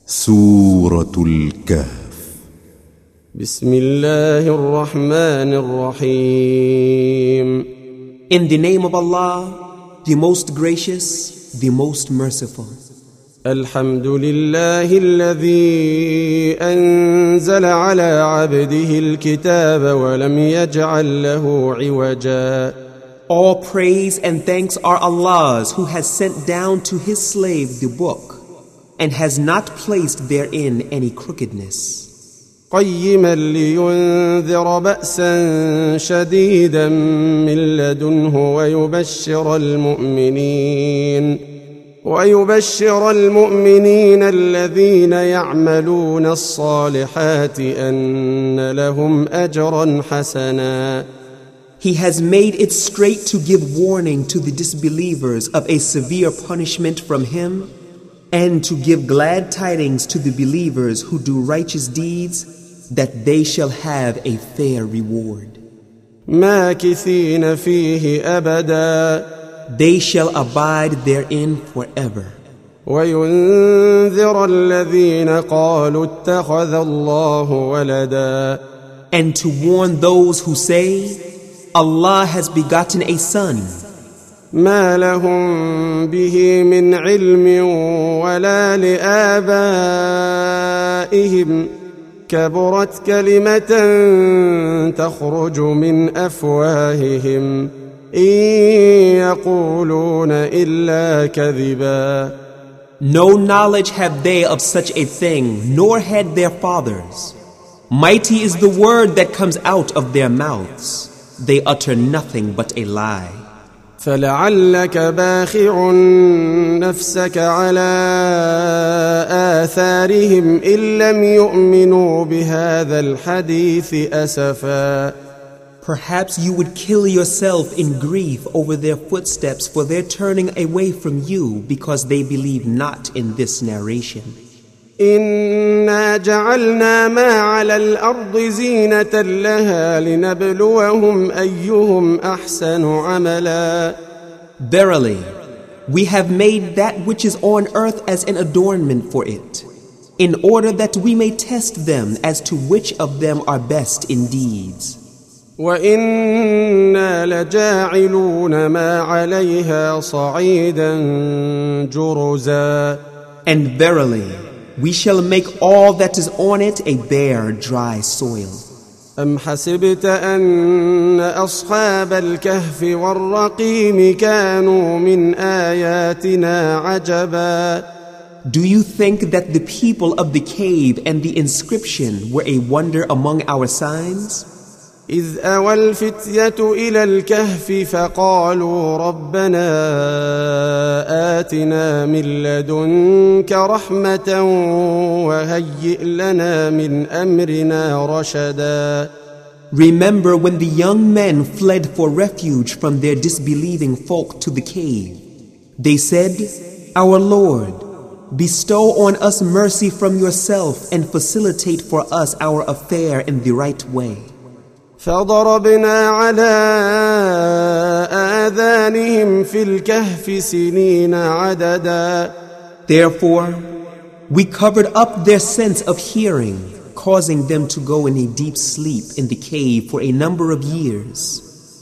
سورة الكهف. بسم الله الرحمن الرحيم. In the name of Allah, the most gracious, the most merciful. الحمد لله الذي أنزل على عبده الكتاب ولم يجعل له عوجا. All praise and thanks are Allah's, who has sent down to his slave the book and has not placed therein any crookedness. قيما لينذر بأسا شديدا من لدنه ويبشر المؤمنين الذين يعملون الصالحات أن لهم أجرا حسنا. He has made it straight to give warning to the disbelievers of a severe punishment from him, and to give glad tidings to the believers who do righteous deeds, that they shall have a fair reward. ماكثين فيه أبدا. They shall abide therein forever. وينذر الذين قالوا اتخذ الله ولدا. And to warn those who say, Allah has begotten a son. ما لهم به من علم ولا لآبائهم كبرت كلمة تخرج من أفواههم إن يقولون إلا كذبا. No knowledge have they of such a thing, nor had their fathers. Mighty is the word that comes out of their mouths. They utter nothing but a lie. فلعلك باخع نفسك على آثارهم إن لم يؤمنوا بهذا الحديث أسفا. Perhaps you would kill yourself in grief over their footsteps for their turning away from you because they believe not in this narration. إنا جعلنا ما على الأرض زينة لها لنبلوهم أيهم أحسن عملا. Verily, we have made that which is on earth as an adornment for it, in order that we may test them as to which of them are best in deeds. وإنا لجاعلون ما عليها صعيدا جرزا. And verily, we shall make all that is on it a bare, dry soil. أم حسبت أن أصحاب الكهف والرقيم كانوا من آياتنا عجبا. Do you think that the people of the cave and the inscription were a wonder among our signs? إذ أوى الفتية إلى الكهف فقالوا ربنا آتنا من لدنك رحمة وهيئ لنا من أمرنا رشدا. Remember when the young men fled for refuge from their disbelieving folk to the cave. They said, Our Lord, bestow on us mercy from yourself and facilitate for us our affair in the right way. فضربنا على آذانهم في الكهف سنين عددا. Therefore, we covered up their sense of hearing, causing them to go in a deep sleep in the cave for a number of years.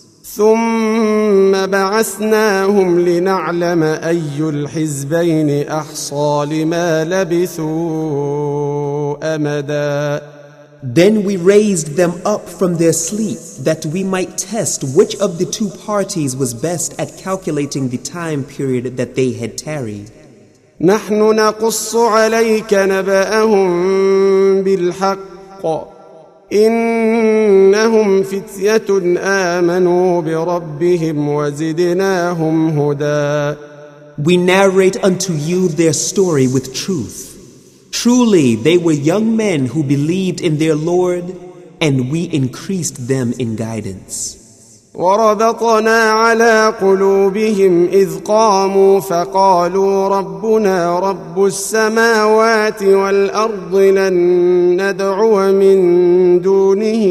ثم بعثناهم لنعلم أي الحزبين أحصى لما لبثوا أمدا. Then we raised them up from their sleep, that we might test which of the two parties was best at calculating the time period that they had tarried. نحن نقص عليك نبأهم بالحق إنهم فتية آمنوا بربهم وزدناهم هدى. We narrate unto you their story with truth. Truly, they were young men who believed in their Lord, and we increased them in guidance. وربطنا على قلوبهم إذ قاموا فقالوا ربنا رب السماوات والأرض لن ندعو من دونه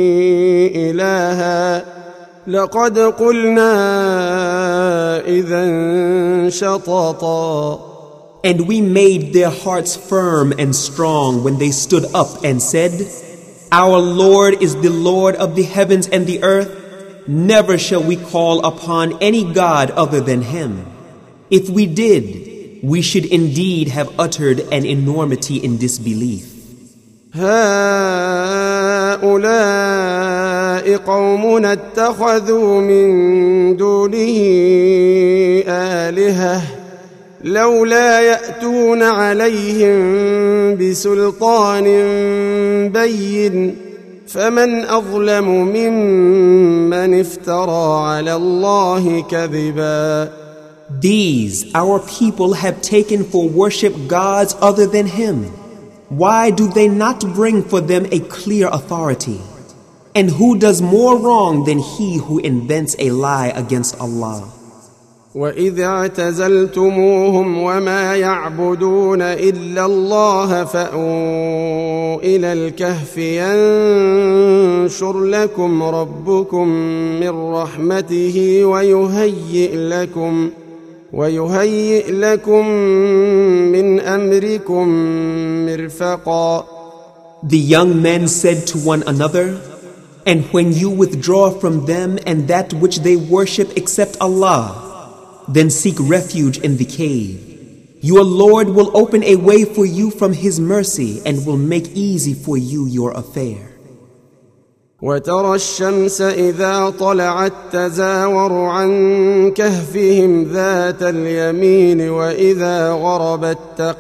إلها لقد قلنا إذا شططا. And we made their hearts firm and strong when they stood up and said, Our Lord is the Lord of the heavens and the earth. Never shall we call upon any God other than Him. If we did, we should indeed have uttered an enormity in disbelief. هؤلاء قومنا اتخذوا من دونه آلهة لولا يأتون عليهم بسلطان بين فمن أظلم ممن افترى على الله كذبا. These our people have taken for worship gods other than Him. Why do they not bring for them a clear authority? And who does more wrong than he who invents a lie against Allah? وَإِذْ اعْتَزَلْتُمُوهُمْ وَمَا يَعْبُدُونَ إِلَّا اللَّهَ فَأْوُوا إِلَى الْكَهْفِ يَنشُرْ لَكُمْ رَبُّكُمْ مِنْ رَحْمَتِهِ ويهيئ لكم من أمركم مرفقا. The young men said to one another, And when you withdraw from them and that which they worship except Allah, then seek refuge in the cave. Your Lord will open a way for you from His mercy and will make easy for you your affair. وترى الشمس إذا طلعت تزاور عن كهفهم ذات اليمين وإذا غربت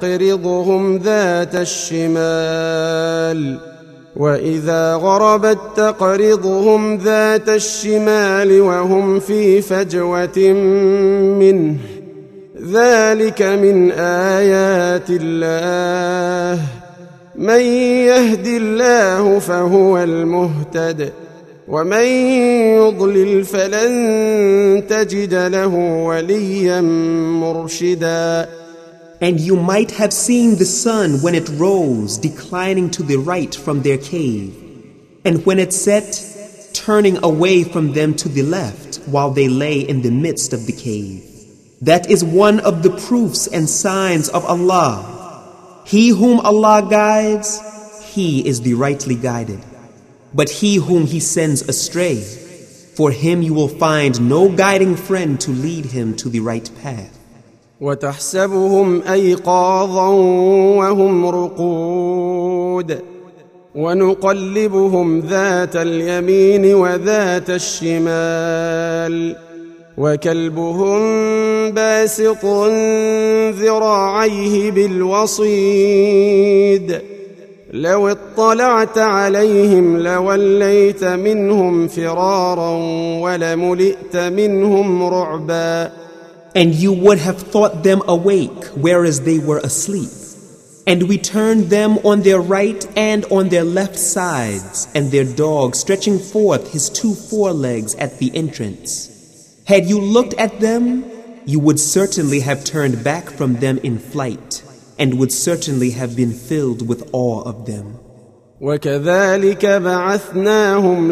تقرضهم ذات الشمال وهم في فجوة منه ذلك من آيات الله من يهد الله فهو المهتد ومن يضلل فلن تجد له وليا مرشدا. And you might have seen the sun when it rose, declining to the right from their cave, and when it set, turning away from them to the left, while they lay in the midst of the cave. That is one of the proofs and signs of Allah. He whom Allah guides, he is the rightly guided. But he whom He sends astray, for him you will find no guiding friend to lead him to the right path. وتحسبهم أيقاظا وهم رقود ونقلبهم ذات اليمين وذات الشمال وكلبهم باسط ذراعيه بالوصيد لو اطلعت عليهم لوليت منهم فرارا ولملئت منهم رعبا. And you would have thought them awake, whereas they were asleep. And we turned them on their right and on their left sides, and their dog stretching forth his 2 forelegs at the entrance. Had you looked at them, you would certainly have turned back from them in flight, and would certainly have been filled with awe of them. وكذلك بعثناهم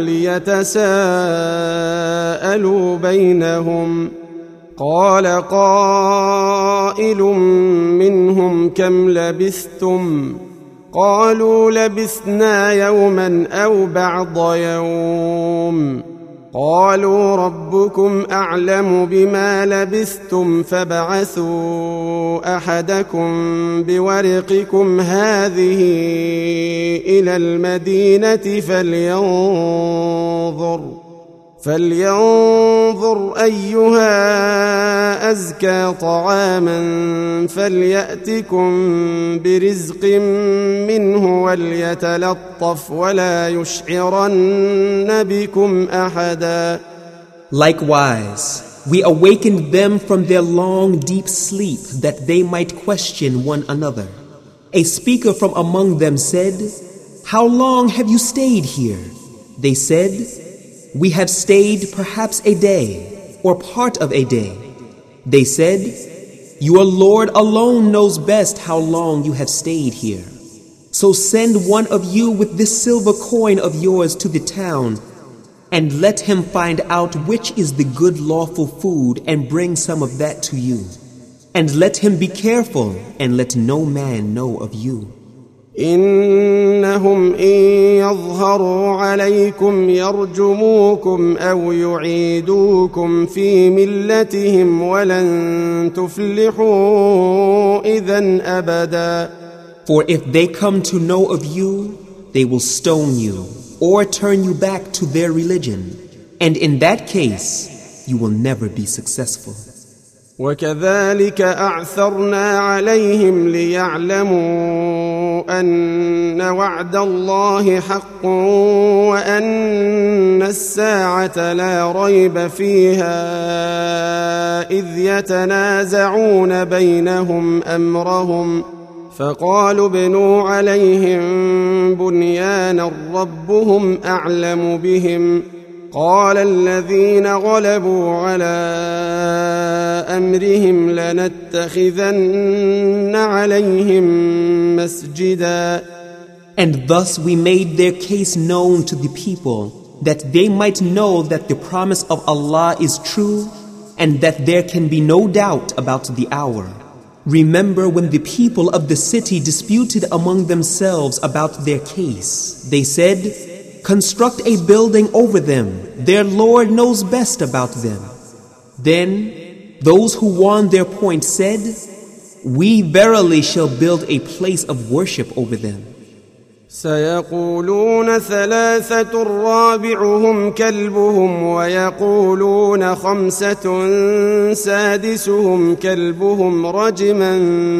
ليتساءلوا بينهم قال قائل منهم كم لبثتم قالوا لبثنا يوما أو بعض يوم قالوا ربكم أعلم بما لبثتم فابعثوا أحدكم بورقكم هذه إلى المدينة فلينظر أيها أزكى طعاما فليأتكم برزق منه وليتلطف ولا يشعرن بكم أحدا. Likewise, we awakened them from their long deep sleep that they might question one another. A speaker from among them said, How long have you stayed here? They said, We have stayed perhaps a day, or part of a day. They said, Your Lord alone knows best how long you have stayed here. So send one of you with this silver coin of yours to the town, and let him find out which is the good lawful food and bring some of that to you. And let him be careful, and let no man know of you. إنهم إن يظهروا عليكم يرجموكم أو يعيدوكم في ملتهم ولن تفلحوا إذن أبدا. For if they come to know of you, they will stone you or turn you back to their religion. And in that case, you will never be successful. وكذلك أعثرنا عليهم ليعلموا أن وعد الله حق وأن الساعة لا ريب فيها إذ يتنازعون بينهم أمرهم فقالوا ابنوا عليهم بنيانا ربهم أعلم بهم قال الذين غلبوا على أمرهم لنتخذن عليهم مسجدا. And thus we made their case known to the people, that they might know that the promise of Allah is true, and that there can be no doubt about the hour. Remember when the people of the city disputed among themselves about their case. They said, construct a building over them. Their Lord knows best about them. Then those who won their point said, we verily shall build a place of worship over them. سيقولون ثلاثة رابعهم كلبهم ويقولون خمسة سادسهم كلبهم رجما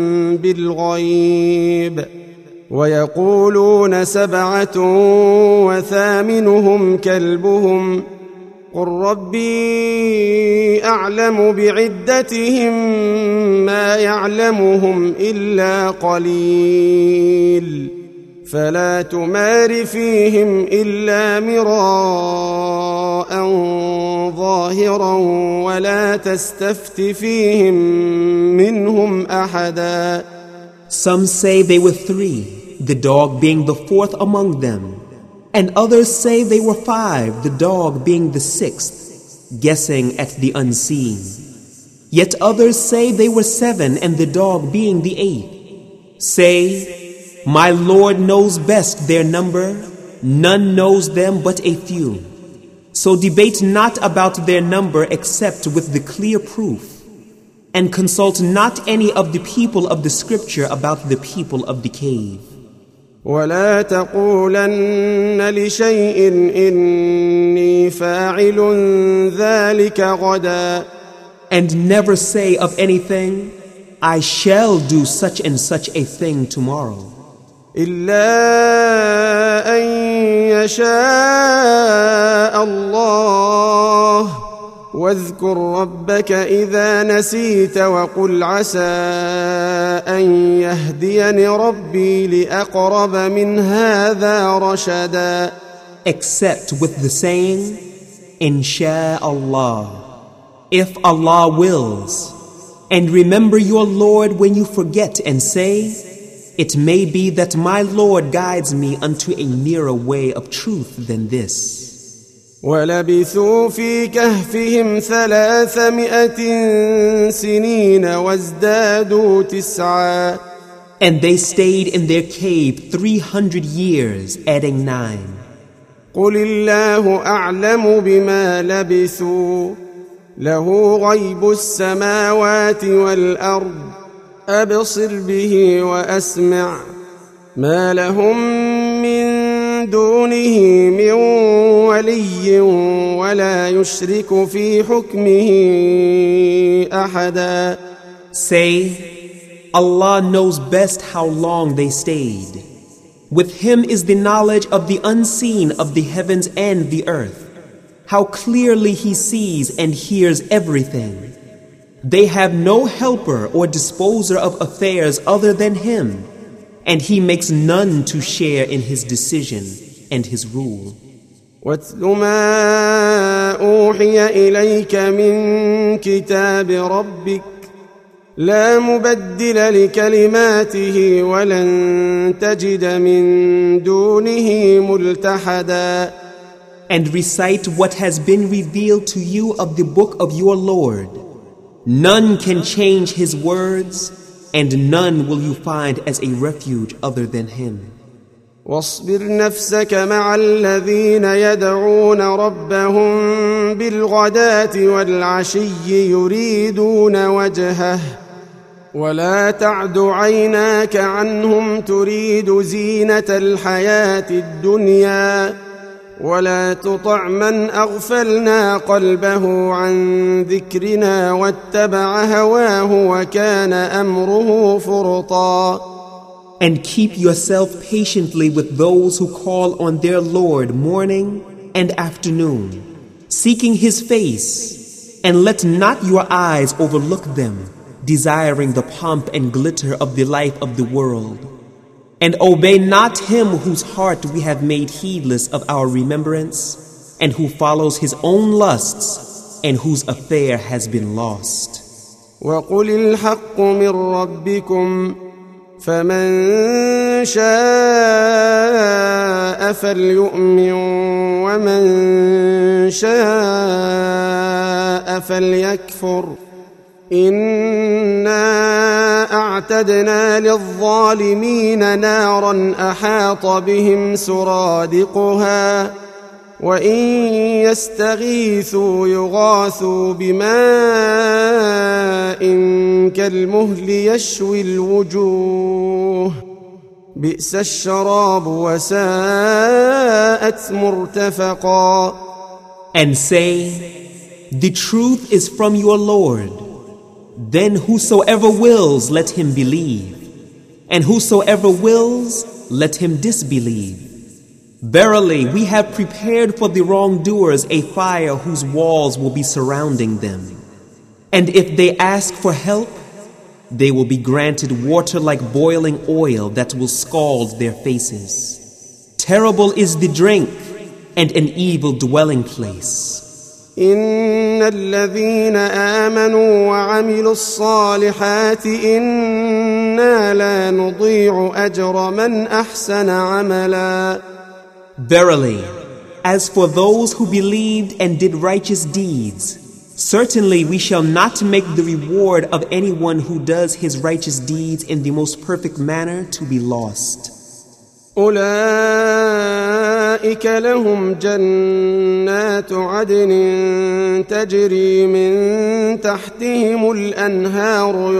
بالغيب ويقولون سبعة وثامنهم كلبهم قل ربي أعلم بعدتهم ما يعلمهم إلا قليل فلا تمار فيهم إلا مراء ظاهرا ولا تستفت فيهم منهم أحدا. Some say they were 3, the dog being the 4th among them, and others say they were 5, the dog being the 6th, guessing at the unseen. Yet others say they were 7, and the dog being the 8th. Say, my Lord knows best their number, none knows them but a few. So debate not about their number except with the clear proof, and consult not any of the people of the scripture about the people of the cave. ولا تقولن لشيء إني فاعل ذلك غدا. And never say of anything, I shall do such and such a thing tomorrow. إلا أن يشاء الله واذكر ربك إذا نسيت وقل عسى أن يهديني ربي لأقرب من هذا رشدا. Except with the saying, Insha'Allah, if Allah wills, and remember your Lord when you forget and say, it may be that my Lord guides me unto a nearer way of truth than this. وَلَبِثُوا فِي كَهْفِهِمْ 300 سِنِينَ وَازْدَادُوا 9. And they stayed in their cave 300 years, adding 9. قُلِ اللَّهُ أَعْلَمُ بِمَا لَبِثُوا لَهُ غَيْبُ السَّمَاوَاتِ وَالْأَرْضِ أَبْصِرْ بِهِ وَأَسْمِعْ مَا لَهُم مِّن دونه من ولي ولا يشرك في حكمه أحدا. Say, Allah knows best how long they stayed. With Him is the knowledge of the unseen of the heavens and the earth. How clearly He sees and hears everything. They have no helper or disposer of affairs other than Him. And He makes none to share in His decision and His rule. وَاتْلُ مَا أُوحِيَ إِلَيْكَ مِنْ كِتَابِ رَبِّكَ لَا مُبَدِّلَ لِكَلِمَاتِهِ وَلَنْ تَجِدَ مِنْ دُونِهِ مُلْتَحَدًا. And recite what has been revealed to you of the book of your Lord. None can change His words, and none will you find as a refuge other than Him. واصبر نفسك مع الذين يدعون ربهم بالغداة والعشي يريدون وجهه ولا تعد عيناك عنهم تريد زينة الحياة الدنيا ولا تطع من أغفلنا قلبه عن ذكرنا واتبع هواه وكان أمره فرطا. And keep yourself patiently with those who call on their Lord morning and afternoon, seeking His face, and let not your eyes overlook them, desiring the pomp and glitter of the life of the world. And obey not him whose heart we have made heedless of our remembrance, and who follows his own lusts, and whose affair has been lost. وَقُلِ الْحَقُّ مِنْ رَبِّكُمْ فَمَنْ شَاءَ فَلْيُؤْمِنْ وَمَنْ شَاءَ فَلْيَكْفُرْ إِنَّا أَعْتَدْنَا لِلظَّالِمِينَ نَارًا أَحَاطَ بِهِمْ سُرَادِقُهَا وَإِنْ يَسْتَغِيثُوا يُغَاثُوا بِمَاءٍ كَالْمُهْلِ يَشْوِي الْوُجُوهَ بِئْسَ الشَّرَابُ وَسَاءَتْ مُرْتَفَقًا. And say, the truth is from your Lord. Then whosoever wills, let him believe, and whosoever wills, let him disbelieve. Verily, we have prepared for the wrongdoers a fire whose walls will be surrounding them. And if they ask for help, they will be granted water like boiling oil that will scald their faces. Terrible is the drink and an evil dwelling place. إن الذين آمنوا وعملوا الصالحات إنا لا نضيع أجر من أحسن عملا. Verily, as for those who believed and did righteous deeds, certainly we shall not make the reward of anyone who does his righteous deeds in the most perfect manner to be lost. أولئك لهم جنات عدن تجري من تحتهم الأنهار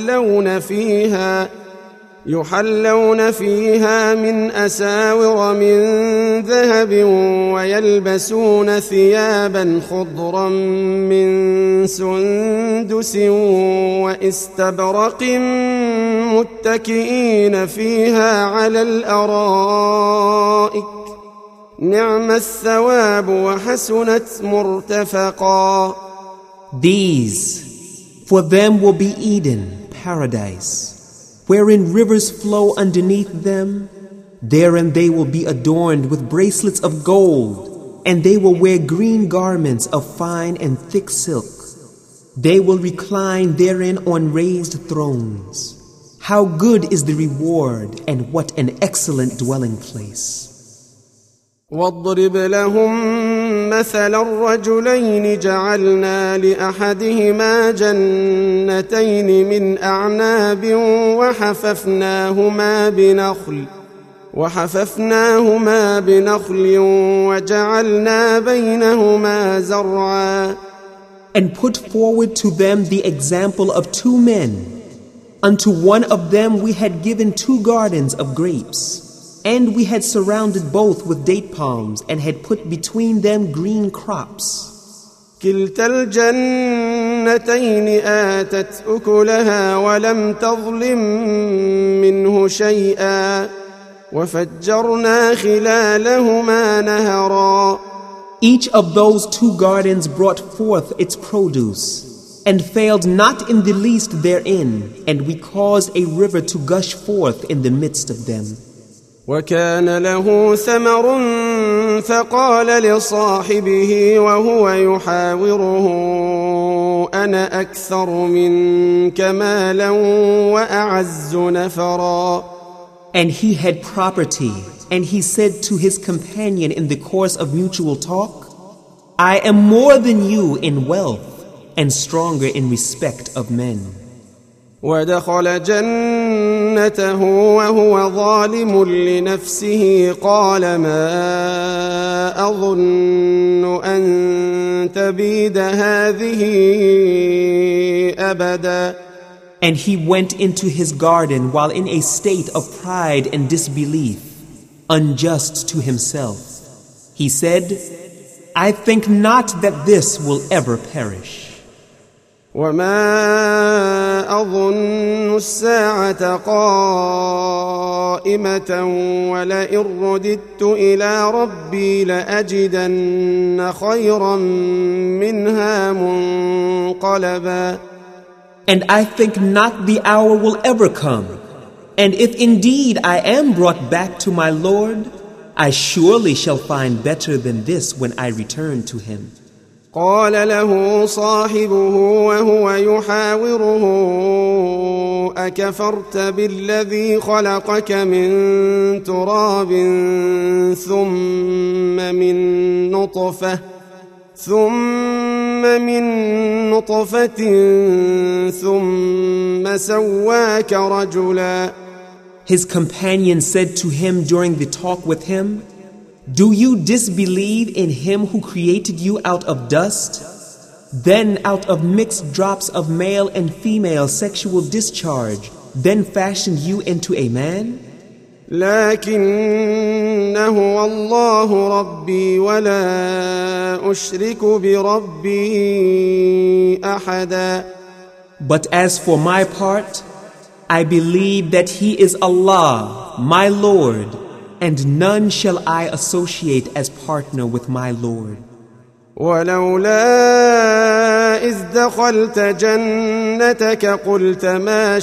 يحلون فيها من أساور من ذهب ويلبسون ثيابا خضرا من سندس واستبرق متكئين فيها على الأرائك نعم الثواب وحسنت مرتفقا. These, for them will be Eden, paradise, wherein rivers flow underneath them. Therein they will be adorned with bracelets of gold, and they will wear green garments of fine and thick silk. They will recline therein on raised thrones. How good is the reward, and what an excellent dwelling place. واضرب لهم مثل الرجلين جعلنا لأحدهما جنتين من أعناب وحففناهما بنخل وجعلنا بينهما زرعا. And put forward to them the example of two men. Unto one of them we had given 2 gardens of grapes, and we had surrounded both with date palms and had put between them green crops. كلتا الجنتين آتت أكلها ولم تظلم منه شيئا وفجرنا خلالهما نهرا. Each of those 2 gardens brought forth its produce and failed not in the least therein, and we caused a river to gush forth in the midst of them. وكان له ثمر فقال لصاحبه وهو يحاوره أنا أكثر منك مالا وأعز نفرا. And he had property, and he said to his companion in the course of mutual talk, I am more than you in wealth, and stronger in respect of men. ودخل جنته وهو ظالم لنفسه قال ما أظن أن تبيد هذه أبدا. And he went into his garden while in a state of pride and disbelief, unjust to himself. He said, I think not that this will ever perish. وما أظن الساعة قائمة ولئن رددت إلى ربي لأجدن خيرا منها منقلبا. And I think not the hour will ever come. And if indeed I am brought back to my Lord, I surely shall find better than this when I return to him. قال له صاحبه وهو يحاوره أكفرت بالذي خلقك من تراب ثم من نطفة ثم سواك رجلا. His companion said to him during the talk with him, Do you disbelieve in him who created you out of dust, then out of mixed drops of male and female sexual discharge, then fashioned you into a man? لكن هو الله ربي ولا أشرك بربي أحدا. But as for my part, I believe that He is Allah, my Lord, and none shall I associate as partner with my Lord. ولولا إذ دخلت جنتك قلت ما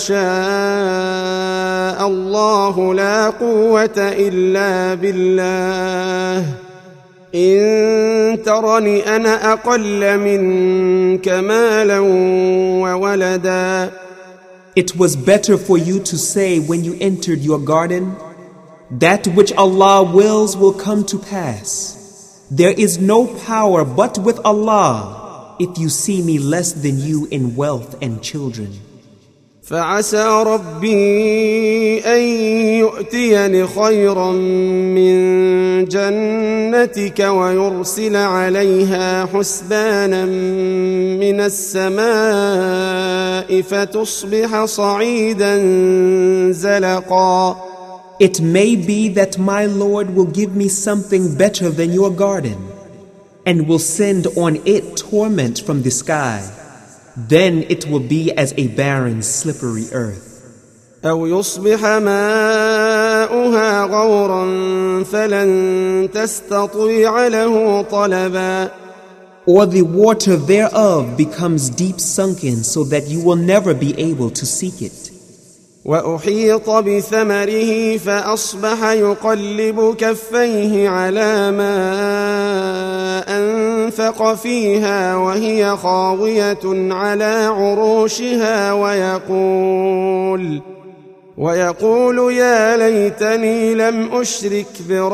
شاء الله لا قوة إلا بالله إن ترني أنا أقل منك مالا وولدا. It was better for you to say when you entered your garden, that which Allah wills will come to pass. There is no power but with Allah if you see me less than you in wealth and children. فعسى ربي أن يؤتيني خيرا من جنتك ويرسل عليها حسبانا من السماء فتصبح صعيدا زلقا. It may be that my Lord will give me something better than your garden, and will send on it torment from the sky. Then it will be as a barren, slippery earth. أو يصبح ماؤها غورا فلن تستطيع له طلبا. Or the water thereof becomes deep sunken so that you will never be able to seek it. وأحيط بثمره فأصبح يقلب كفيه على ما أنفق فيها وهي خاوية على عروشها ويقول يا ليتني لم أشرك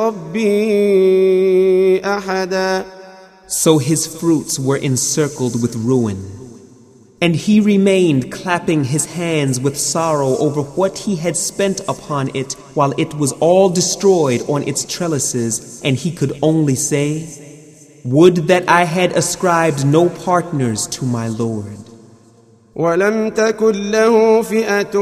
بربي أحدا. So his fruits were encircled with ruin. And he remained clapping his hands with sorrow over what he had spent upon it while it was all destroyed on its trellises, and he could only say, Would that I had ascribed no partners to my Lord. ولم تكن له فئة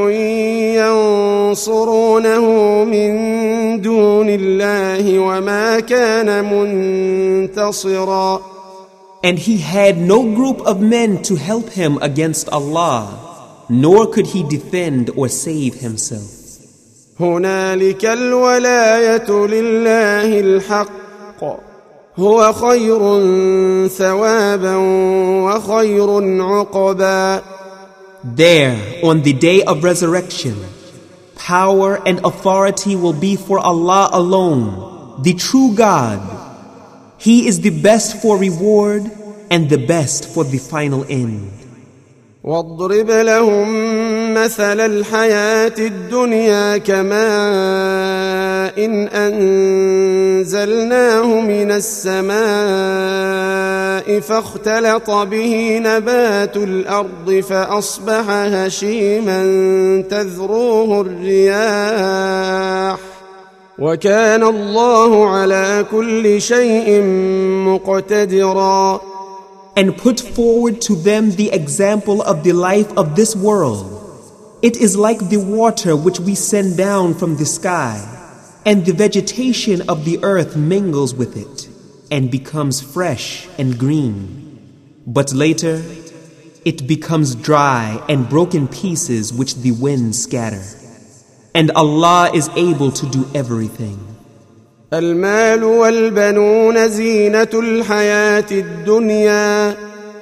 ينصرونه من دون الله وما كان منتصرا. And he had no group of men to help him against Allah, nor could he defend or save himself. هنالك الولاية لله الحق هو خير ثوابا وخير عقبا. There, on the day of resurrection, power and authority will be for Allah alone, the true God. He is the best for reward and the best for the final end. واضرب لهم مثل الحياة الدنيا كماء إن أنزلناه من السماء فاختلط به نبات الأرض فأصبح هشيما تذروه الرياح وكان الله على كل شيء مقتدرا. And put forward to them the example of the life of this world. It is like the water which we send down from the sky, and the vegetation of the earth mingles with it, and becomes fresh and green. But later, it becomes dry and broken pieces which the winds scatter. And Allah is able to do everything. المال والبنون زينة الحياة الدنيا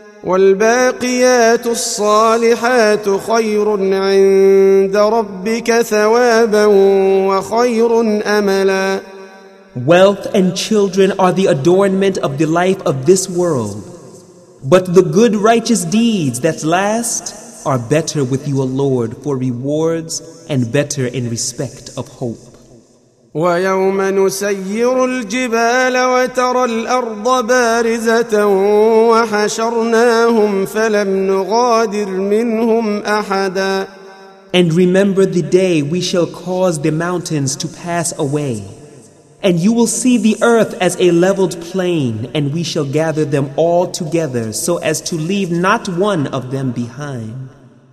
والباقيات الصالحات خير عند ربك ثوابا وخير أملا. Wealth and children are the adornment of the life of this world, but the good righteous deeds that last are better with your Lord for rewards and better in respect of hope. ويوم نسير الجبال وترى الأرض بارزة وحشرناهم فلم نغادر منهم أحدا. And remember the day we shall cause the mountains to pass away, and you will see the earth as a leveled plain, and we shall gather them all together so as to leave not one of them behind.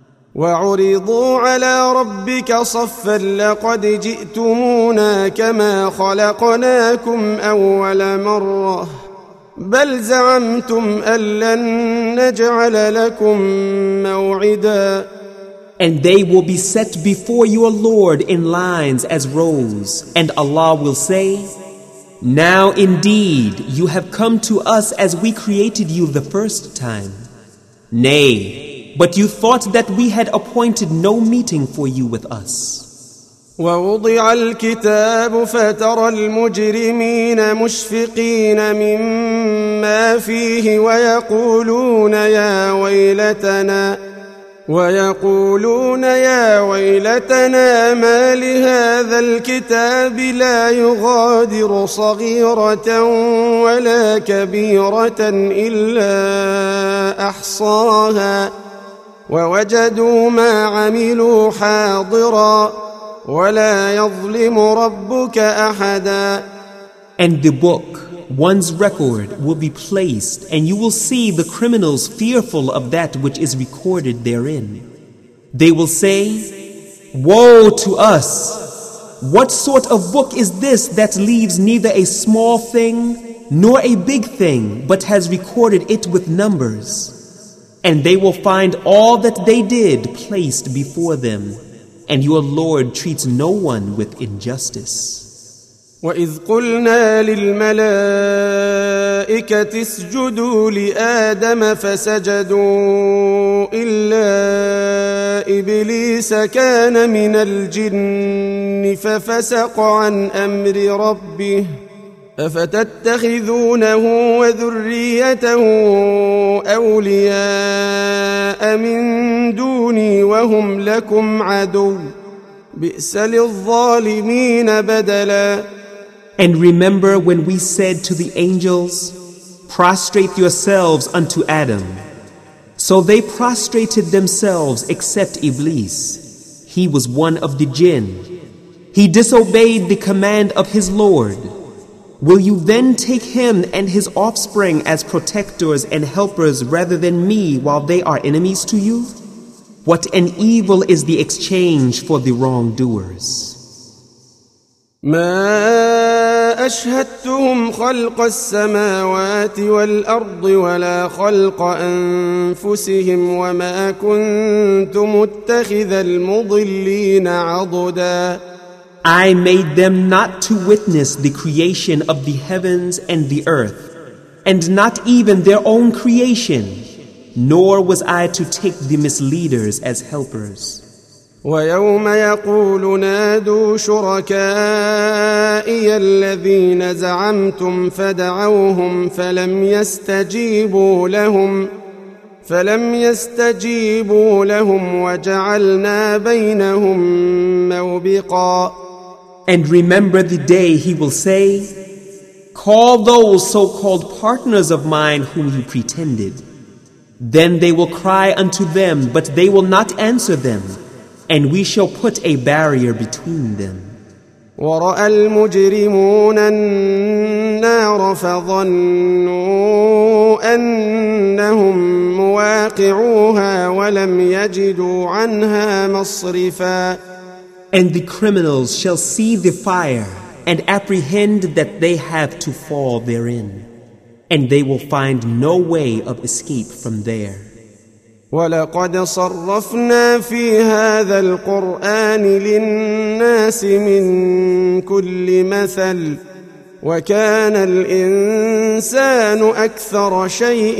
وعرضوا على ربك صفا لقد جئتمونا كما خلقناكم أول مرة بل زعمتم أن لن نجعل لكم موعدا. And they will be set before your Lord in lines as rows, and Allah will say, Now indeed you have come to us as we created you the first time. Nay, but you thought that we had appointed no meeting for you with us. ووضع الكتاب فترى المجرمين مشفقين مما فيه ويقولون يا ويلتنا ما لهذا الكتاب لا يغادر صغيرة ولا كبيرة إلا أحصاها ووجدوا ما عملوا حاضرا ولا يظلم ربك أحدا. And the book, one's record, will be placed, and you will see the criminals fearful of that which is recorded therein. They will say, Woe to us! What sort of book is this that leaves neither a small thing nor a big thing, but has recorded it with numbers? And they will find all that they did placed before them, and your Lord treats no one with injustice. وإذ قلنا للملائكة اسجدوا لآدم فسجدوا إلا إبليس كان من الجن ففسق عن أمر ربه أفتتخذونه وذريته أولياء من دوني وهم لكم عدو بئس للظالمين بدلا. And remember when we said to the angels, Prostrate yourselves unto Adam. So they prostrated themselves except Iblis. He was one of the jinn. He disobeyed the command of his Lord. Will you then take him and his offspring as protectors and helpers rather than me while they are enemies to you? What an evil is the exchange for the wrongdoers. ما أشهدتهم خلق السماوات والأرض ولا خلق أنفسهم وما كنت متخذ المضلين عضدا. I made them not to witness the creation of the heavens and the earth, and not even their own creation, nor was I to take the misleaders as helpers. ويوم يقول نادوا شركائي الذين زعمتم فدعوهم فلم يستجيبوا لهم وجعلنا بينهم موبقا. And remember the day he will say, Call those so-called partners of mine whom you pretended. Then they will cry unto them, but they will not answer them, and we shall put a barrier between them. ورأى المجرمون النار فظنوا أنهم مواقعوها ولم يجدوا عنها مصرفا. And the criminals shall see the fire and apprehend that they have to fall therein, and they will find no way of escape from there. ولقد صرفنا في هذا القرآن للناس من كل مثل وكان الإنسان أكثر شيء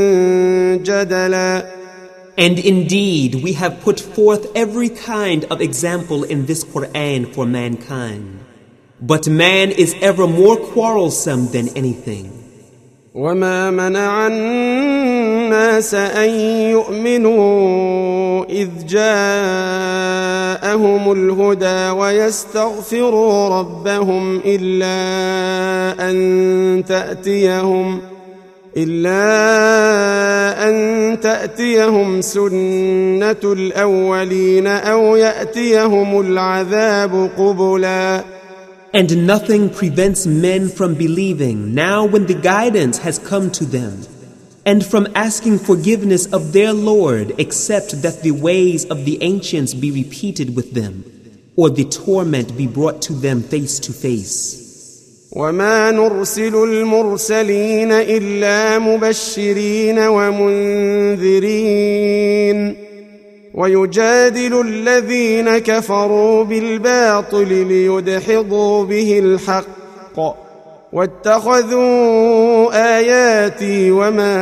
جدلا. And indeed, we have put forth every kind of example in this Quran for mankind. But man is ever more quarrelsome than anything. وما منع الناس أن يؤمنوا إذ جاءهم الهدى ويستغفروا ربهم إلا أن تأتيهم سنة الأولين أو يأتيهم العذاب قبلا. And nothing prevents men from believing now when the guidance has come to them, and from asking forgiveness of their Lord, except that the ways of the ancients be repeated with them, or the torment be brought to them face to face. وما نرسل المرسلين إلا مبشرين ومنذرين ويجادل الذين كفروا بالباطل ليدحضوا به الحق واتخذوا آياتي وما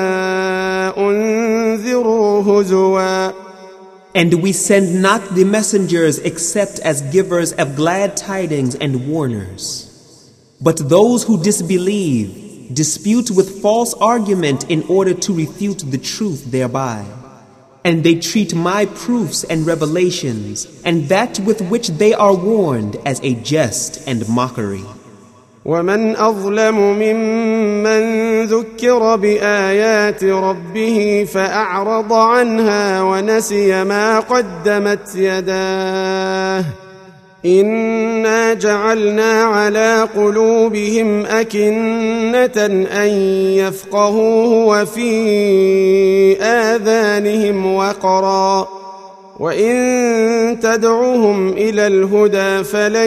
أنذروا هزوا. And we send not the messengers except as givers of glad tidings and warners. But those who disbelieve dispute with false argument in order to refute the truth thereby. And they treat my proofs and revelations and that with which they are warned as a jest and mockery. ومن أظلم ممن ذكر بآيات ربه فأعرض عنها ونسي ما قدمت يداه إنا جعلنا على قلوبهم أكنة أن يفقهوه وفي آذانهم وقرا وإن تدعوهم إلى الهدى فلن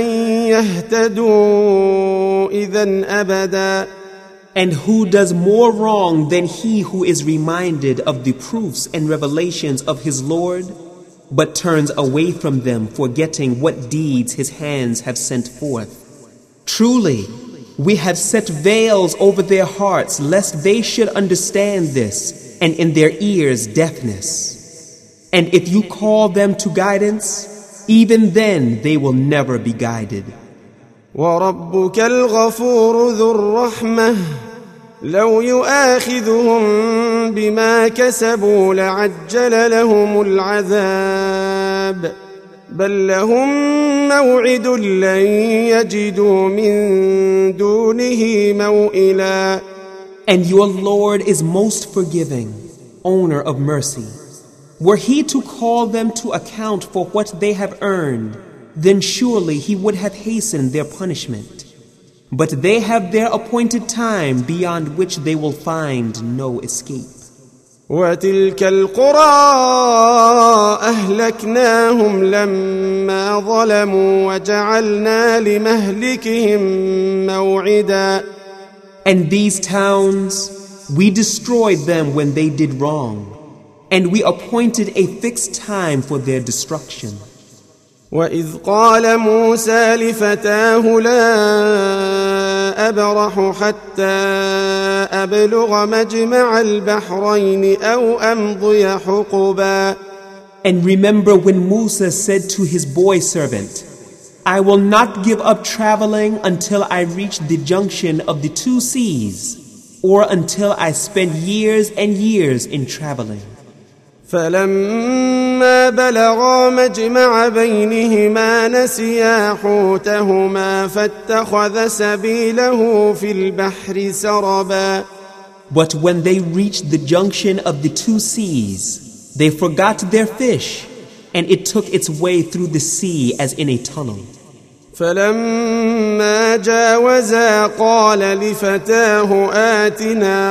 يهتدوا إذن أبدا. And who does more wrong than he who is reminded of the proofs and revelations of his Lord, but turns away from them, forgetting what deeds his hands have sent forth? Truly, we have set veils over their hearts, lest they should understand this, and in their ears deafness. And if you call them to guidance, even then they will never be guided. وَرَبُّكَ الْغَفُورُ ذُو الرَّحْمَةِ لو يؤاخذهم بما كسبوا لعجل لهم العذاب بل لهم موعد لن يجدوا من دونه موئلا. And your Lord is most forgiving, owner of mercy. Were he to call them to account for what they have earned, then surely he would have hastened their punishment. But they have their appointed time beyond which they will find no escape. وتلك القرى أهلكناهم لما ظلموا وجعلنا لمهلكهم موعدا. And these towns, we destroyed them when they did wrong, and we appointed a fixed time for their destruction. وإذ قال موسى لفتاه لا أبرح حتى أبلغ مجمع البحرين أو أمضي حقبا. And remember when Musa said to his boy servant, I will not give up traveling until I reach the junction of the two seas, or until I spend years and years in traveling. فلما فلما بلغا مجمع بينهما نسيا حوتهما فاتخذ سبيله في البحر سربا. But when they reached the junction of the two seas, they forgot their fish, and it took its way through the sea as in a tunnel. فلما جاوزا قال لفتاه آتنا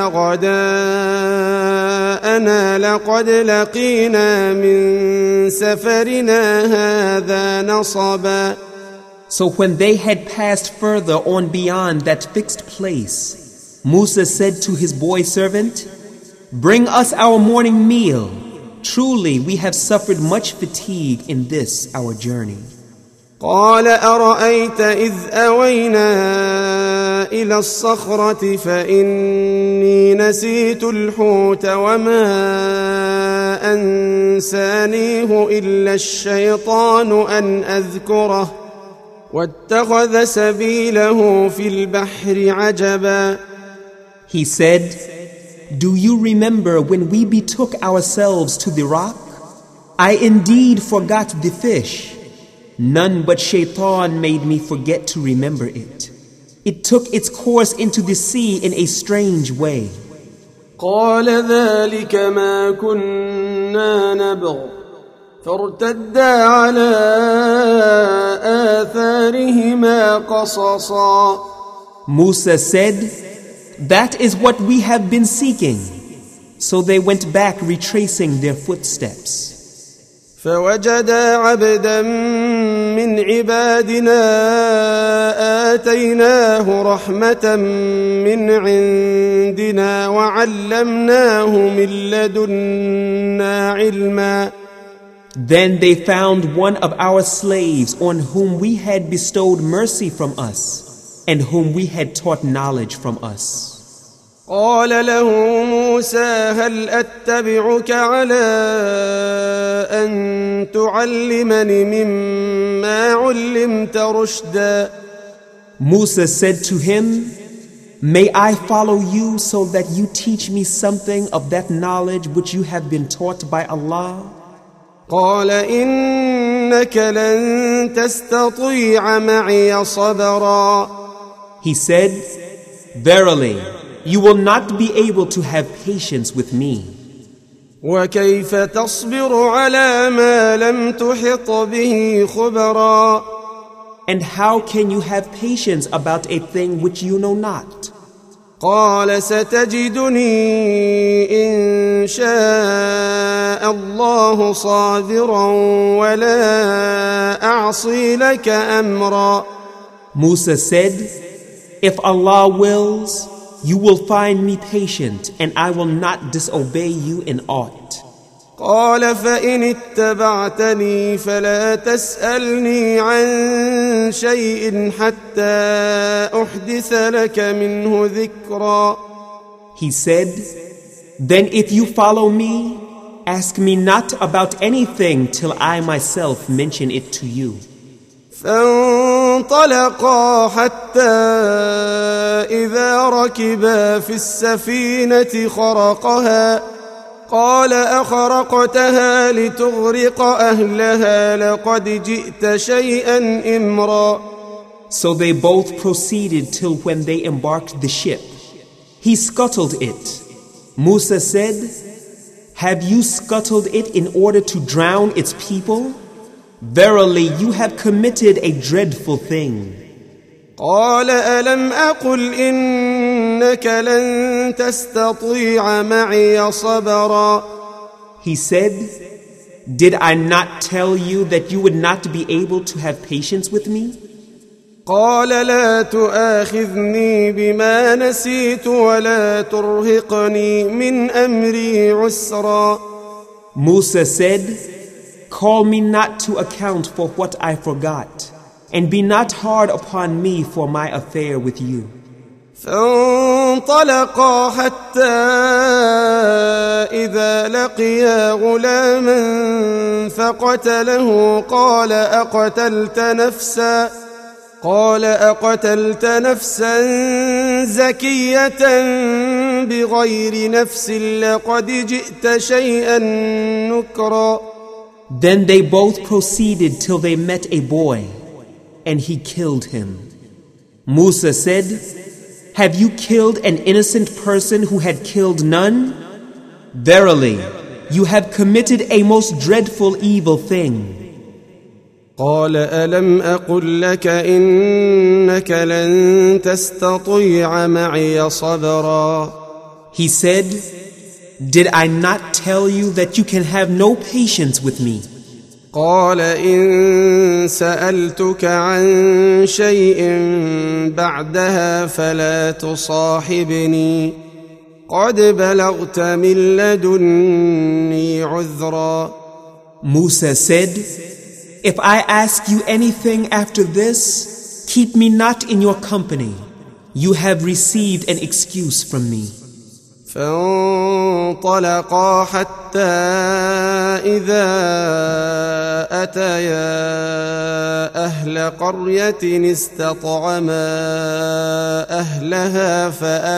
غداءنا لقد لقينا من سفرنا هذا نصبا. So when they had passed further on beyond that fixed place, Musa said to his boy servant, "Bring us our morning meal. Truly we have suffered much fatigue in this our journey." قال أرأيت إذ أوينا إلى الصخرة فإني نسيت الحوت وما أنسانيه إلا الشيطان أن أذكره واتخذ سبيله في البحر عجبا. He said, "Do you remember when we betook ourselves to the rock? I indeed forgot the fish. None but Shaitan made me forget to remember it. It took its course into the sea in a strange way." قال ذلك ما كنا نبغ فارتدا على آثارهما قصصا. Musa said, "That is what we have been seeking." So they went back retracing their footsteps. فوجدا عبدا من عبادنا آتيناه رحمة من عندنا وعلمناه من لدنا علما. Then they found one of our slaves on whom we had bestowed mercy from us and whom we had taught knowledge from us. قال له موسى هل أتبعك على أن تعلمني مما علمت رشدا. Musa said to him, "May I follow you so that you teach me something of that knowledge which you have been taught by Allah?" قال إنك لن تستطيع معي صبرا. He said, "Verily, you will not be able to have patience with me. وكيف تصبر على ما لم تحط به خبرا. And how can you have patience about a thing which you know not?" قال ستجدني إن شاء الله صابرا ولا أعصي لك أمرا. Musa said, "If Allah wills, you will find me patient and I will not disobey you in aught." قال فإن اتبعتني فلا تسألني عن شيء حتى أحدث لك منه ذكرا. He said, "Then if you follow me, ask me not about anything till I myself mention it to you." فانطلقا حتى إذا ركبا في السفينة خرقها قال أخرقتها لتغرق أهلها لقد جئت شيئا إمرا. So they both proceeded till when they embarked the ship. He scuttled it. Musa said, "Have you scuttled it in order to drown its people? Verily, you have committed a dreadful thing." قال ألم أقل إنك لن تستطيع معي صبرا. He said, "Did I not tell you that you would not be able to have patience with me?" قال لا تؤاخذني بما نسيت ولا ترهقني من أمري عسرا. Musa said, "Call me not to account for what I forgot, and be not hard upon me for my affair with you." فانطلقا حتى إذا لقيا غلاما فقتله قال أقتلت نفسا زكية بغير نفس لقد جئت شيئا نكرا. Then they both proceeded till they met a boy, and he killed him. Musa said, "Have you killed an innocent person who had killed none? Verily, you have committed a most dreadful evil thing." قال ألم أقل لك إنك لن تستطيع معي صبرا. He said, "Did I not tell you that you can have no patience with me?" قال إن سألتك عن شيء بعدها فلا تصاحبني قد بلغت من لدني عذرا. Musa said, "If I ask you anything after this, keep me not in your company. You have received an excuse from me." فانطلقا حتى إذا أتيا أهل قرية استطعما أهلها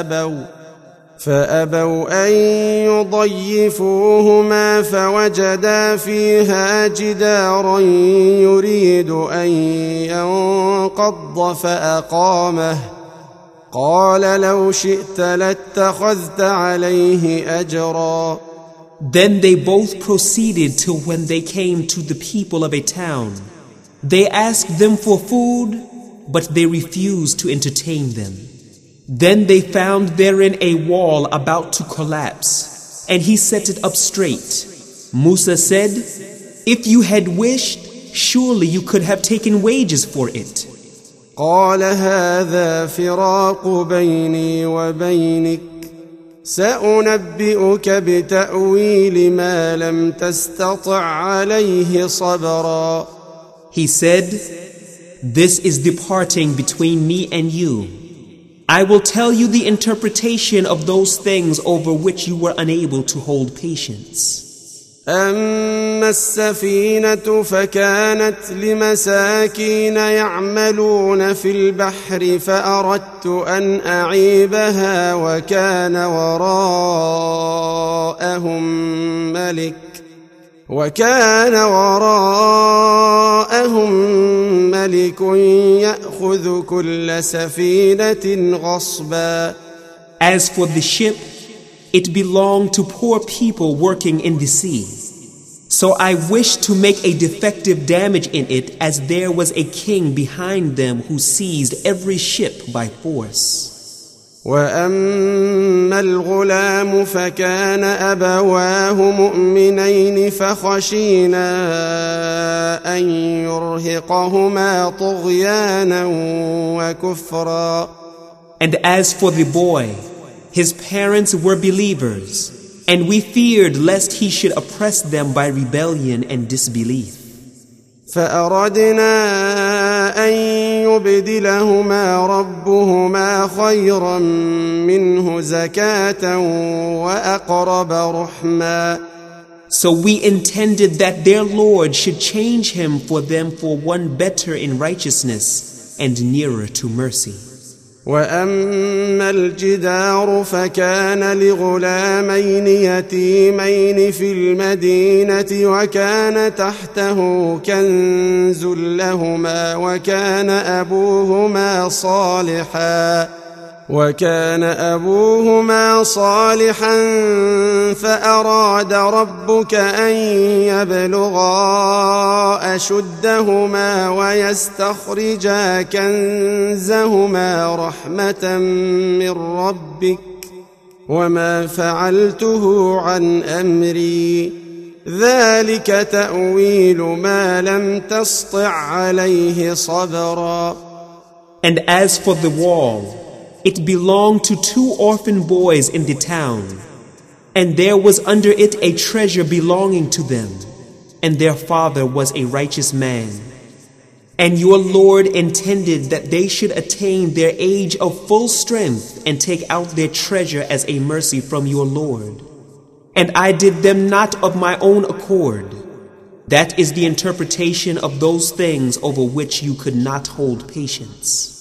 فأبوا أن يضيفوهما فوجدا فيها جدارا يريد أن ينقض فأقامه قال لو شئت لاتخذت عليه أجرا. Then they both proceeded till when they came to the people of a town. They asked them for food, but they refused to entertain them. Then they found therein a wall about to collapse, and he set it up straight. Musa said, "If you had wished, surely you could have taken wages for it." قال هذا فراق بيني وبينك سأنبئك بتأويل ما لم تستطع عليه صبرا. He said, "This is departing between me and you. I will tell you the interpretation of those things over which you were unable to hold patience. أما السفينة فكانت لمساكين يعملون في البحر فأردت أن أعيبها وكان وراءهم ملك يأخذ كل سفينة غصبا. As for the ship, it belonged to poor people working in the sea. So I wished to make a defective damage in it, as there was a king behind them who seized every ship by force. وأما الغلام فكان أبواه مؤمنين فخشينا أن يرهقهما طغيانا وكفرا. And as for the boy, his parents were believers, and we feared lest he should oppress them by rebellion and disbelief. فأردنا أن يبدلهما ربهما خيرا منه زكاة وأقرب رحما. So we intended that their Lord should change him for them for one better in righteousness and nearer to mercy. وأما الجدار فكان لغلامين يتيمين في المدينة وكان تحته كنز لهما وكان أبوهما صالحا فأراد ربك أن يبلغا أشدهما ويستخرجا كنزهما رحمة من ربك وما فعلته عن أمري ذلك تأويل ما لم تسطع عليه صبرا. And as for the wall, it belonged to 2 orphan boys in the town, and there was under it a treasure belonging to them, and their father was a righteous man. And your Lord intended that they should attain their age of full strength and take out their treasure as a mercy from your Lord. And I did them not of my own accord. That is the interpretation of those things over which you could not hold patience.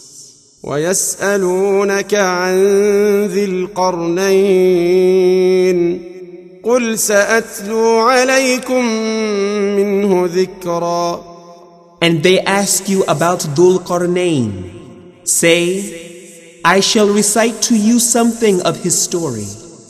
ويسألونك عن ذي القرنين قل سأتلو عليكم منه ذكرا. And they ask you about Dhul Qarnayn. Say, I shall recite to you something of his story.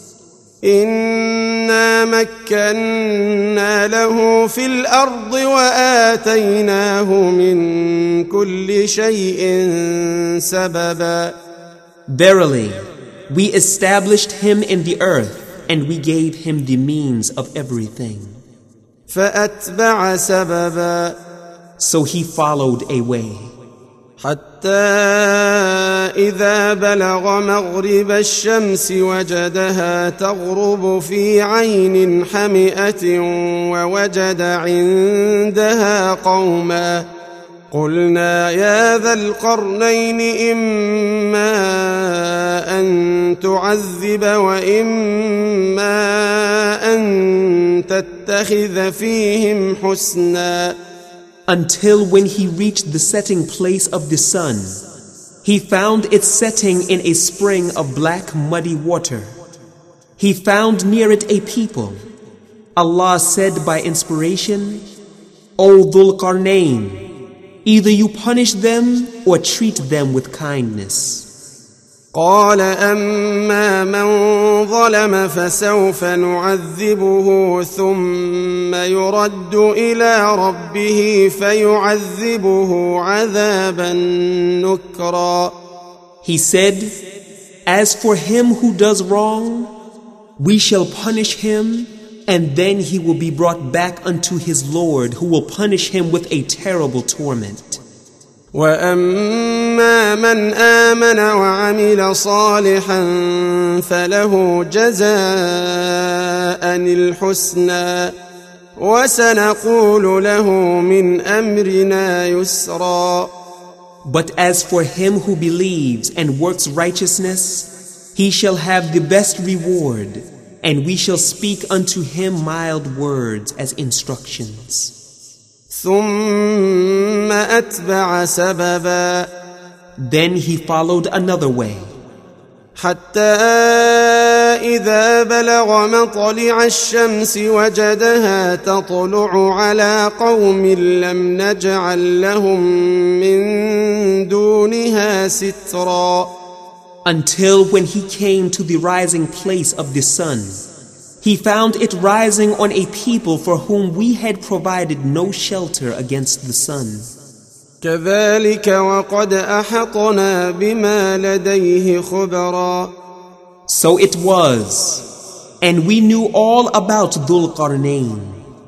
إنا مكنا له في الأرض وآتيناه من كل شيء سببا. Verily, we established him in the earth and we gave him the means of everything. فأتبع سببا. So he followed a way. حتى إذا بلغ مغرب الشمس وجدها تغرب في عين حمئة ووجد عندها قوما قلنا يا ذا القرنين إما أن تعذب وإما أن تتخذ فيهم حسنا. Until when he reached the setting place of the sun, he found it setting in a spring of black muddy water. He found near it a people. Allah said by inspiration, O Dhul Qarnayn, either you punish them or treat them with kindness. قال أما من ظلم فسوف نعذبه ثم يرد إلى ربه فيعذبه عذابا نكرا. He said, as for him who does wrong, we shall punish him, and then he will be brought back unto his Lord, who will punish him with a terrible torment. وأما من آمن وعمل صالحا فله جزاء الحسنى وسنقول له من أمرنا يسرا. But as for him who believes and works righteousness, he shall have the best reward, and we shall speak unto him mild words as instructions. ثم أتبع سببا. Then he followed another way. حتى إذا بلغ مطلع الشمس وجدها تطلع على قوم لم نجعل لهم من دونها سترا. Until when he came to the rising place of the sun, he found it rising on a people for whom we had provided no shelter against the sun. كذلك وقد أحطنا بما لديه خبرا. So it was, and we knew all about Dhul Qarnayn.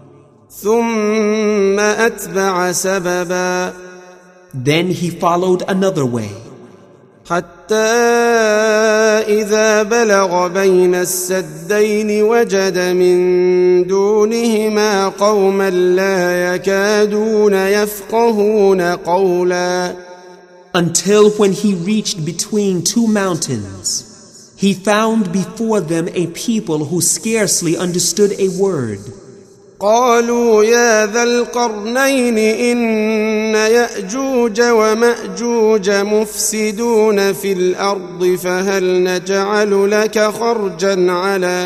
ثم أتبع سببا. Then he followed another way. حتى إذا بلغ بين السدين وجد من دونهما قوما لا يكادون يفقهون قولا. Until when he reached between two mountains, he found before them a people who scarcely understood a word. قالوا يا ذا القرنين إن يأجوج ومأجوج مفسدون في الأرض فهل نجعل لك خرجا على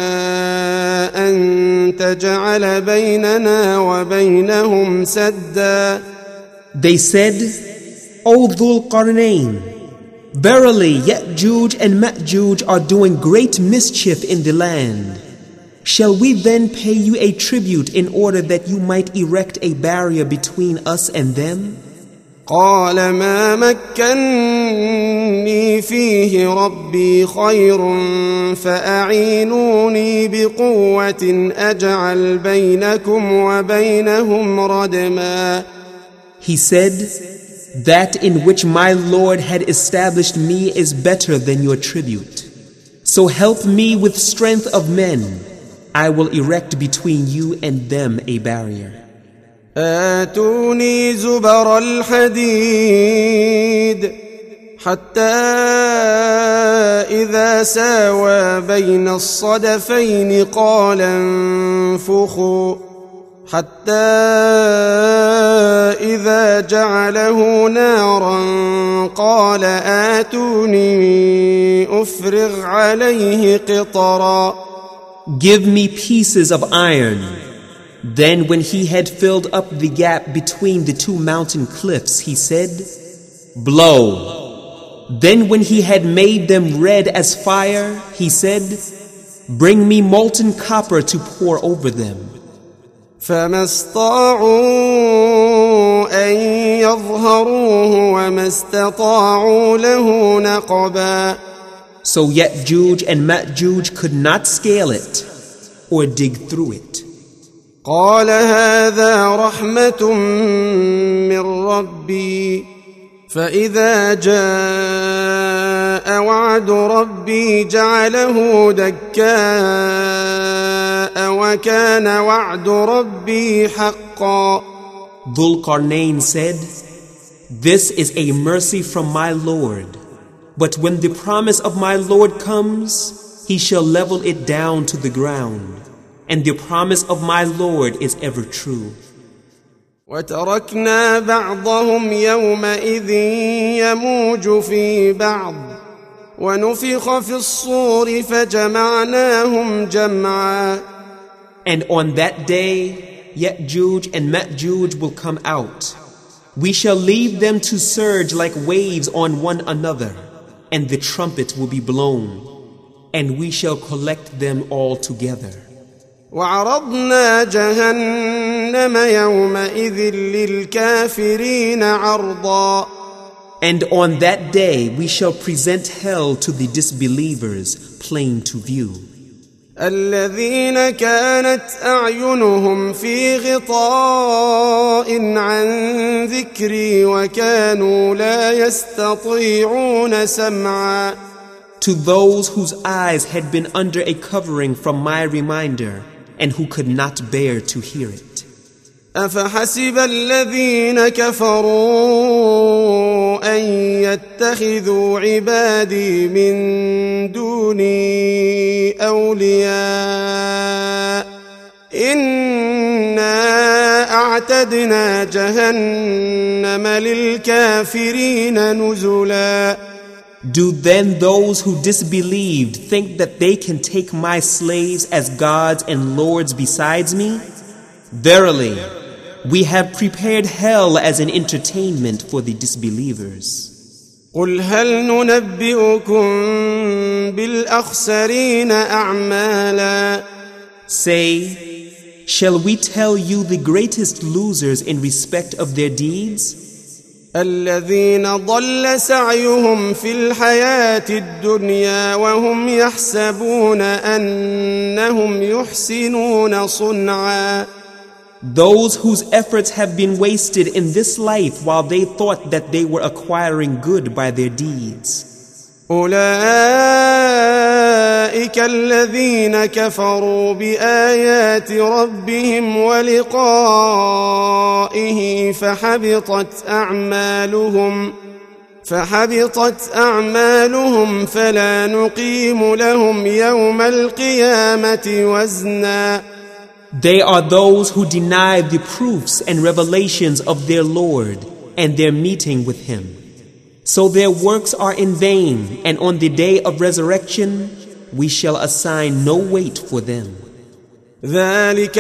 أن تجعل بيننا وبينهم سدا. They said, O Dhul Qarnayn, verily Ya'juj and Ma'juj are doing great mischief in the land. Shall we then pay you a tribute in order that you might erect a barrier between us and them? قال ما مكنني فيه ربي خير فأعينوني بقوة أجعل بينكم وبينهم ردما. He said, that in which my Lord had established me is better than your tribute. So help me with strength of men. I will erect between you and them a barrier. آتوني زبر الحديد حتى إذا ساوى بين الصدفين قال انفخوا حتى إذا جعله نارا قال آتوني أفرغ عليه قطرا. Give me pieces of iron. Then when he had filled up the gap between the two mountain cliffs, he said, Blow. Then when he had made them red as fire, he said, Bring me molten copper to pour over them. فما استطاعوا أن يظهروه وما استطاعوا له نقبا. So Ya'juj and Ma'juj could not scale it or dig through it. قال هذا رحمة من ربي فإذا جاء وعد ربي جعله دكاء وكان وعد ربي حقا. Dhul-Qarnayn said, This is a mercy from my Lord, but when the promise of my Lord comes, he shall level it down to the ground, and the promise of my Lord is ever true. وتركنا بعضهم يومئذ يموج في بعض ونفخ في الصور فجمعناهم جمعا. And on that day, Ya'juj and Ma'juj will come out. We shall leave them to surge like waves on one another, and the trumpet will be blown, and we shall collect them all together. وعرضنا جهنم يومئذ للكافرين عرضا. And on that day we shall present hell to the disbelievers plain to view. الذين كانت أعينهم في غطاء عن ذكري وكانوا لا يستطيعون سمعا. To those whose eyes had been under a covering from my reminder and who could not bear to hear it. أفحسب الذين كفروا أن يتخذوا عبادي من دوني أولياء إنا أعتدنا جهنم للكافرين نزلا. Do then those who disbelieved think that they can take my slaves as gods and lords besides me? Verily, we have prepared hell as an entertainment for the disbelievers. قل هل ننبئكم بالأخسرين أعمالا. Say, shall we tell you the greatest losers in respect of their deeds? الذين ضل سعيهم في الحياة الدنيا وهم يحسبون أنهم يحسنون صنعا. Those whose efforts have been wasted in this life while they thought that they were acquiring good by their deeds. أولئك الذين كفروا بآيات ربهم ولقائه فحبطت أعمالهم فلا نقيم لهم يوم القيامة وزنا. They are those who deny the proofs and revelations of their Lord and their meeting with Him. So their works are in vain, and on the day of resurrection, we shall assign no weight for them. ذلك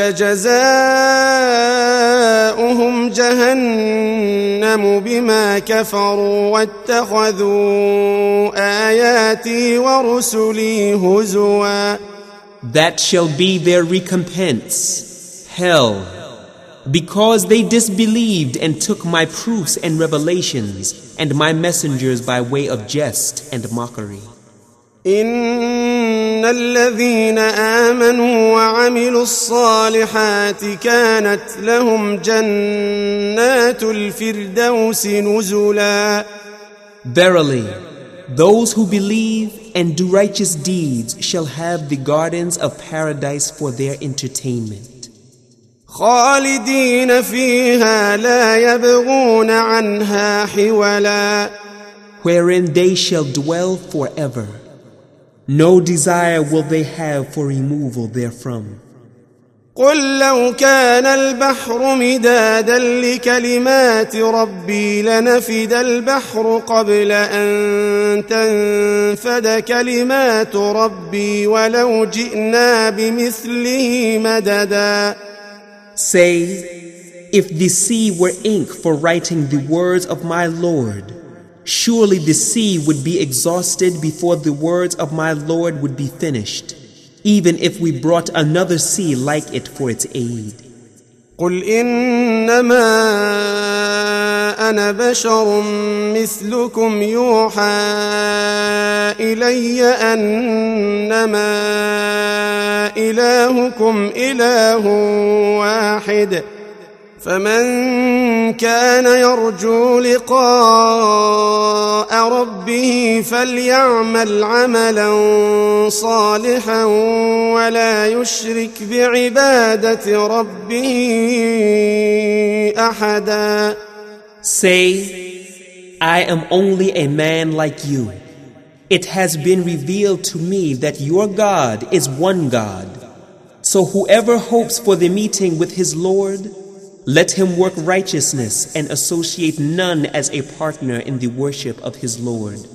جزاؤهم جهنم بما كفروا واتخذوا آياتي ورسلي هزوا. That shall be their recompense, hell, because they disbelieved and took my proofs and revelations and my messengers by way of jest and mockery. إن الذين آمنوا وعملوا الصالحات كانت لهم جنات الفردوس نزلا. Verily, those who believe and do righteous deeds shall have the gardens of paradise for their entertainment. خالدين فيها لا يبغون عنها حولا. Wherein they shall dwell forever. No desire will they have for removal therefrom. قل لو كان البحر مدادا لكلمات ربي لنفد البحر قبل أن تنفد كلمات ربي ولو جئنا بمثله مددا. Say, if the sea were ink for writing the words of my Lord, surely the sea would be exhausted before the words of my Lord would be finished, even if we brought another sea like it for its aid. قل إنما أنا بشر مثلكم يوحى إلي أنما إلهكم إله واحد فمن كان يرجو لقاء ربه فليعمل عملا صالحا ولا يشرك بعبادة ربه أحدا. Say, I am only a man like you. It has been revealed to me that your God is one God. So whoever hopes for the meeting with his Lord, let him work righteousness and associate none as a partner in the worship of his Lord.